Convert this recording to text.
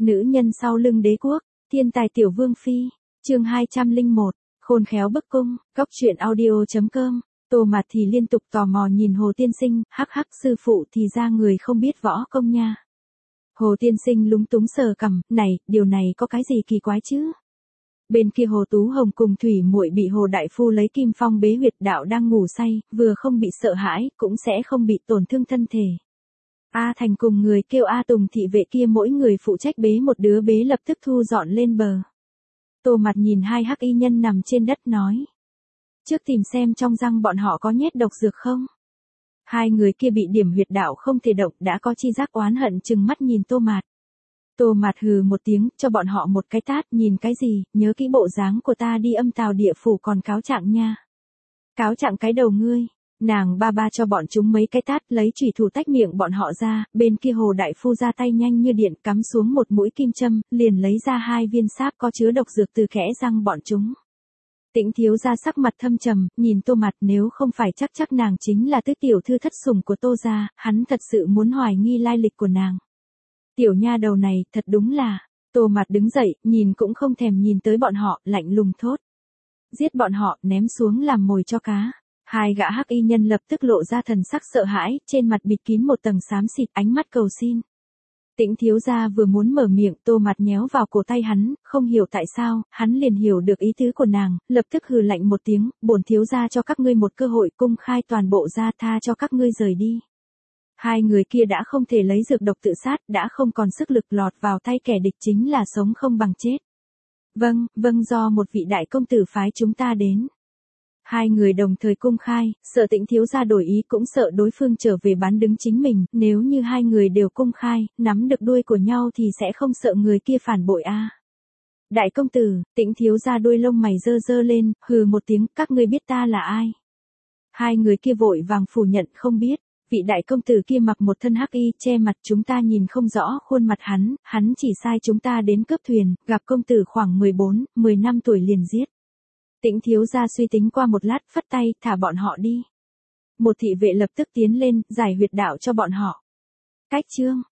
Nữ nhân sau lưng đế quốc, thiên tài tiểu vương phi, chương 201, khôn khéo bức cung, góc truyện audio.com. Tô Mạt thì liên tục tò mò nhìn Hồ Tiên Sinh, hắc hắc sư phụ thì ra người không biết võ công nha. Hồ Tiên Sinh lúng túng sờ cằm, này, điều này có cái gì kỳ quái chứ? Bên kia Hồ Tú Hồng cùng Thủy Muội bị Hồ Đại Phu lấy kim phong bế huyệt đạo đang ngủ say, vừa không bị sợ hãi, cũng sẽ không bị tổn thương thân thể. A Thành cùng người kêu A Tùng thị vệ kia mỗi người phụ trách bế một đứa bé lập tức thu dọn lên bờ. Tô Mạt nhìn hai hắc y nhân nằm trên đất nói. Trước tìm xem trong răng bọn họ có nhét độc dược không? Hai người kia bị điểm huyệt đạo không thể động đã có chi giác oán hận chừng mắt nhìn Tô Mạt. Tô Mạt hừ một tiếng, cho bọn họ một cái tát, nhìn cái gì, nhớ kỹ bộ dáng của ta đi âm tào địa phủ còn cáo trạng nha. Cáo trạng cái đầu ngươi. Nàng ba ba cho bọn chúng mấy cái tát, lấy chùy thủ tách miệng bọn họ ra, bên kia Hồ Đại Phu ra tay nhanh như điện cắm xuống một mũi kim châm, liền lấy ra hai viên sáp có chứa độc dược từ kẽ răng bọn chúng. Tĩnh thiếu gia sắc mặt thâm trầm, nhìn Tô Mạt, nếu không phải chắc nàng chính là tứ tiểu thư thất sủng của Tô gia, hắn thật sự muốn hoài nghi lai lịch của nàng. Tiểu nha đầu này, thật đúng là, Tô Mạt đứng dậy, nhìn cũng không thèm nhìn tới bọn họ, lạnh lùng thốt. Giết bọn họ, ném xuống làm mồi cho cá. Hai gã hắc y nhân lập tức lộ ra thần sắc sợ hãi, trên mặt bịt kín một tầng xám xịt, ánh mắt cầu xin. Tĩnh thiếu gia vừa muốn mở miệng, Tô Mạt nhéo vào cổ tay hắn, không hiểu tại sao, hắn liền hiểu được ý tứ của nàng, lập tức hừ lạnh một tiếng, bổn thiếu gia cho các ngươi một cơ hội công khai toàn bộ ra tha cho các ngươi rời đi. Hai người kia đã không thể lấy dược độc tự sát, đã không còn sức lực lọt vào tay kẻ địch chính là sống không bằng chết. Vâng, do một vị đại công tử phái chúng ta đến. Hai người đồng thời công khai, sợ Tĩnh thiếu gia đổi ý cũng sợ đối phương trở về bán đứng chính mình, nếu như hai người đều công khai, nắm được đuôi của nhau thì sẽ không sợ người kia phản bội a. Đại công tử, Tĩnh thiếu gia đuôi lông mày dơ dơ lên, hừ một tiếng, các ngươi biết ta là ai? Hai người kia vội vàng phủ nhận không biết, vị đại công tử kia mặc một thân hắc y, che mặt chúng ta nhìn không rõ khuôn mặt hắn chỉ sai chúng ta đến cướp thuyền, gặp công tử khoảng 14-15 tuổi liền giết. Tĩnh thiếu gia suy tính qua một lát, phất tay, thả bọn họ đi. Một thị vệ lập tức tiến lên, giải huyệt đạo cho bọn họ. Cách chương